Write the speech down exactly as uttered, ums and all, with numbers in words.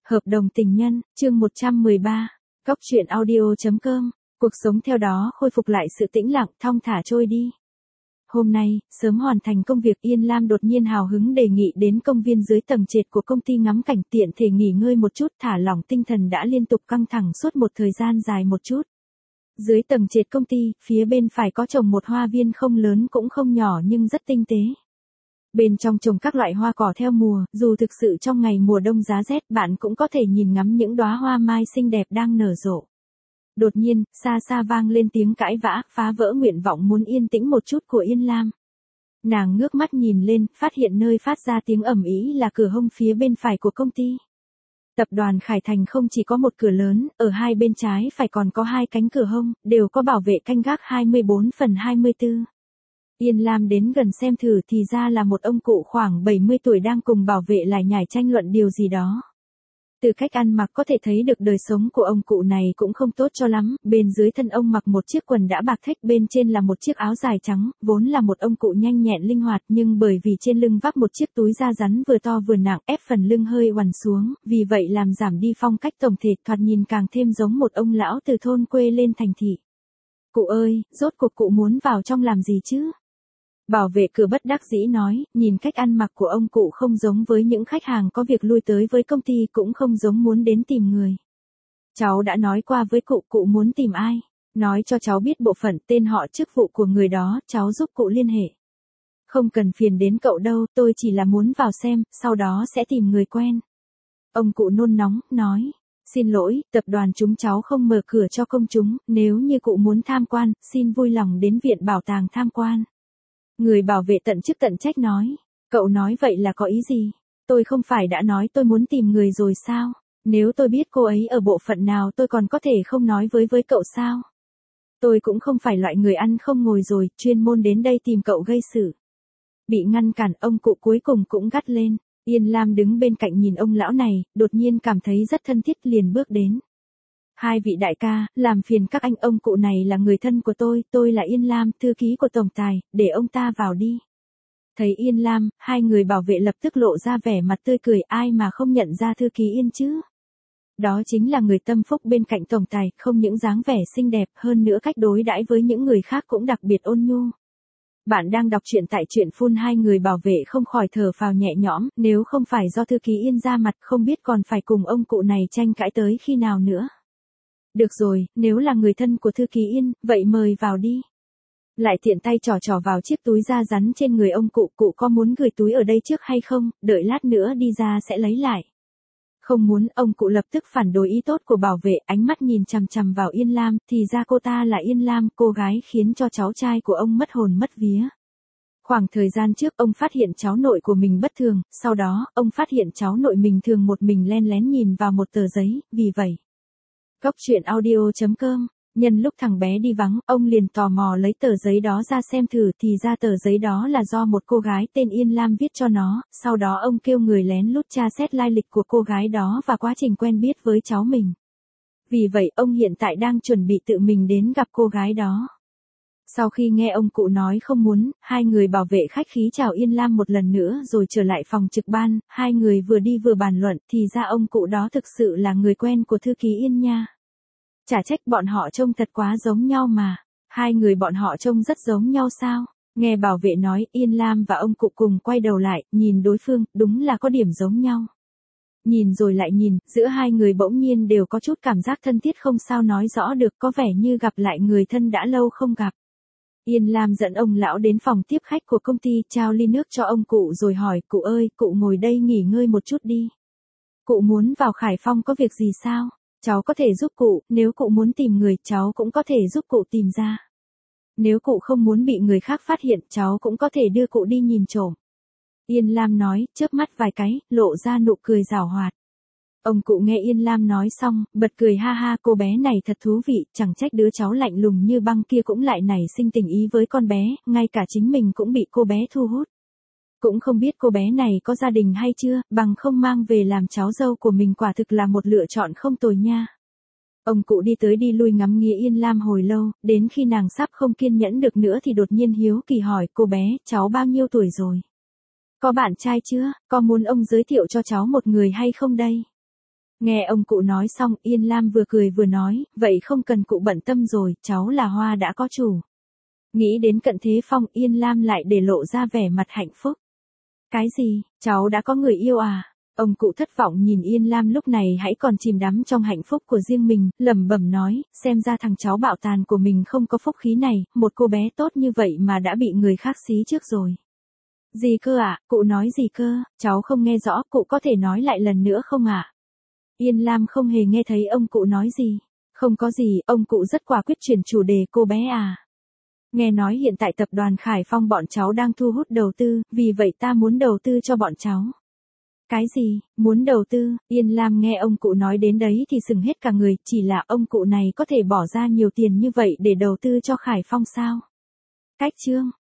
Hợp đồng tình nhân, chương một trăm mười ba, Cóc truyện audio chấm com, cuộc sống theo đó khôi phục lại sự tĩnh lặng, thong thả trôi đi. Hôm nay, sớm hoàn thành công việc, Yên Lam đột nhiên hào hứng đề nghị đến công viên dưới tầng trệt của công ty ngắm cảnh, tiện thể nghỉ ngơi một chút, thả lỏng tinh thần đã liên tục căng thẳng suốt một thời gian dài một chút. Dưới tầng trệt công ty, phía bên phải có trồng một hoa viên không lớn cũng không nhỏ nhưng rất tinh tế. Bên trong trồng các loại hoa cỏ theo mùa, dù thực sự trong ngày mùa đông giá rét, bạn cũng có thể nhìn ngắm những đóa hoa mai xinh đẹp đang nở rộ. Đột nhiên, xa xa vang lên tiếng cãi vã, phá vỡ nguyện vọng muốn yên tĩnh một chút của Yên Lam. Nàng ngước mắt nhìn lên, phát hiện nơi phát ra tiếng ầm ĩ là cửa hông phía bên phải của công ty. Tập đoàn Khải Thành không chỉ có một cửa lớn, ở hai bên trái phải còn có hai cánh cửa hông, đều có bảo vệ canh gác hai mươi bốn phần hai mươi tư. Yên Lam đến gần xem thử thì ra là một ông cụ khoảng bảy mươi tuổi đang cùng bảo vệ lải nhải tranh luận điều gì đó. Từ cách ăn mặc có thể thấy được đời sống của ông cụ này cũng không tốt cho lắm, bên dưới thân ông mặc một chiếc quần đã bạc thách, bên trên là một chiếc áo dài trắng, vốn là một ông cụ nhanh nhẹn linh hoạt nhưng bởi vì trên lưng vác một chiếc túi da rắn vừa to vừa nặng ép phần lưng hơi oằn xuống, vì vậy làm giảm đi phong cách tổng thể, thoạt nhìn càng thêm giống một ông lão từ thôn quê lên thành thị. Cụ ơi, rốt cuộc cụ muốn vào trong làm gì chứ? Bảo vệ cửa bất đắc dĩ nói, nhìn cách ăn mặc của ông cụ không giống với những khách hàng có việc lui tới với công ty, cũng không giống muốn đến tìm người. Cháu đã nói qua với cụ, cụ muốn tìm ai? Nói cho cháu biết bộ phận, tên họ, chức vụ của người đó, cháu giúp cụ liên hệ. Không cần phiền đến cậu đâu, tôi chỉ là muốn vào xem, sau đó sẽ tìm người quen. Ông cụ nôn nóng, nói. Xin lỗi, tập đoàn chúng cháu không mở cửa cho công chúng, nếu như cụ muốn tham quan, xin vui lòng đến viện bảo tàng tham quan. Người bảo vệ tận chức tận trách nói, cậu nói vậy là có ý gì? Tôi không phải đã nói tôi muốn tìm người rồi sao? Nếu tôi biết cô ấy ở bộ phận nào tôi còn có thể không nói với với cậu sao? Tôi cũng không phải loại người ăn không ngồi rồi, chuyên môn đến đây tìm cậu gây sự. Bị ngăn cản, ông cụ cuối cùng cũng gắt lên. Yên Lam đứng bên cạnh nhìn ông lão này, đột nhiên cảm thấy rất thân thiết, liền bước đến. Hai vị đại ca, làm phiền các anh, ông cụ này là người thân của tôi, tôi là Yên Lam, thư ký của tổng tài, để ông ta vào đi. Thấy Yên Lam, hai người bảo vệ lập tức lộ ra vẻ mặt tươi cười, ai mà không nhận ra thư ký Yên chứ. Đó chính là người tâm phúc bên cạnh tổng tài, không những dáng vẻ xinh đẹp, hơn nữa cách đối đãi với những người khác cũng đặc biệt ôn nhu. Bạn đang đọc truyện tại truyện phun, hai người bảo vệ không khỏi thở phào nhẹ nhõm, nếu không phải do thư ký Yên ra mặt không biết còn phải cùng ông cụ này tranh cãi tới khi nào nữa. Được rồi, nếu là người thân của thư ký Yên, vậy mời vào đi. Lại tiện tay trò trò vào chiếc túi da rắn trên người ông cụ, cụ có muốn gửi túi ở đây trước hay không, đợi lát nữa đi ra sẽ lấy lại. Không muốn, ông cụ lập tức phản đối ý tốt của bảo vệ, ánh mắt nhìn chằm chằm vào Yên Lam, thì ra cô ta là Yên Lam, cô gái khiến cho cháu trai của ông mất hồn mất vía. Khoảng thời gian trước ông phát hiện cháu nội của mình bất thường, sau đó, ông phát hiện cháu nội mình thường một mình len lén nhìn vào một tờ giấy, vì vậy. Cóc truyện audio chấm com, nhân lúc thằng bé đi vắng, ông liền tò mò lấy tờ giấy đó ra xem thử, thì ra tờ giấy đó là do một cô gái tên Yên Lam viết cho nó, sau đó ông kêu người lén lút tra xét lai lịch của cô gái đó và quá trình quen biết với cháu mình. Vì vậy ông hiện tại đang chuẩn bị tự mình đến gặp cô gái đó. Sau khi nghe ông cụ nói không muốn, hai người bảo vệ khách khí chào Yên Lam một lần nữa rồi trở lại phòng trực ban, hai người vừa đi vừa bàn luận, thì ra ông cụ đó thực sự là người quen của thư ký Yên nha. Chả trách bọn họ trông thật quá giống nhau mà, hai người bọn họ trông rất giống nhau sao? Nghe bảo vệ nói, Yên Lam và ông cụ cùng quay đầu lại, nhìn đối phương, đúng là có điểm giống nhau. Nhìn rồi lại nhìn, giữa hai người bỗng nhiên đều có chút cảm giác thân thiết không sao nói rõ được, có vẻ như gặp lại người thân đã lâu không gặp. Yên Lam dẫn ông lão đến phòng tiếp khách của công ty, trao ly nước cho ông cụ rồi hỏi, cụ ơi, cụ ngồi đây nghỉ ngơi một chút đi. Cụ muốn vào Khải Phong có việc gì sao? Cháu có thể giúp cụ, nếu cụ muốn tìm người, cháu cũng có thể giúp cụ tìm ra. Nếu cụ không muốn bị người khác phát hiện, cháu cũng có thể đưa cụ đi nhìn trộm. Yên Lam nói, chớp mắt vài cái, lộ ra nụ cười giảo hoạt. Ông cụ nghe Yên Lam nói xong, bật cười ha ha, cô bé này thật thú vị, chẳng trách đứa cháu lạnh lùng như băng kia cũng lại nảy sinh tình ý với con bé, ngay cả chính mình cũng bị cô bé thu hút. Cũng không biết cô bé này có gia đình hay chưa, bằng không mang về làm cháu dâu của mình quả thực là một lựa chọn không tồi nha. Ông cụ đi tới đi lui ngắm nghía Yên Lam hồi lâu, đến khi nàng sắp không kiên nhẫn được nữa thì đột nhiên hiếu kỳ hỏi, cô bé, cháu bao nhiêu tuổi rồi? Có bạn trai chưa, có muốn ông giới thiệu cho cháu một người hay không đây? Nghe ông cụ nói xong, Yên Lam vừa cười vừa nói, vậy không cần cụ bận tâm rồi, cháu là hoa đã có chủ. Nghĩ đến Cận Thế Phong, Yên Lam lại để lộ ra vẻ mặt hạnh phúc. Cái gì, cháu đã có người yêu à? Ông cụ thất vọng nhìn Yên Lam lúc này hãy còn chìm đắm trong hạnh phúc của riêng mình, lẩm bẩm nói, xem ra thằng cháu bạo tàn của mình không có phúc khí này, một cô bé tốt như vậy mà đã bị người khác xí trước rồi. Gì cơ ạ, à? Cụ nói gì cơ, cháu không nghe rõ, cụ có thể nói lại lần nữa không ạ? À? Yên Lam không hề nghe thấy ông cụ nói gì. Không có gì, ông cụ rất quả quyết chuyển chủ đề cô bé à. Nghe nói hiện tại tập đoàn Khải Phong bọn cháu đang thu hút đầu tư, vì vậy ta muốn đầu tư cho bọn cháu. Cái gì, muốn đầu tư? Yên Lam nghe ông cụ nói đến đấy thì sừng hết cả người, chỉ là ông cụ này có thể bỏ ra nhiều tiền như vậy để đầu tư cho Khải Phong sao? Cách chương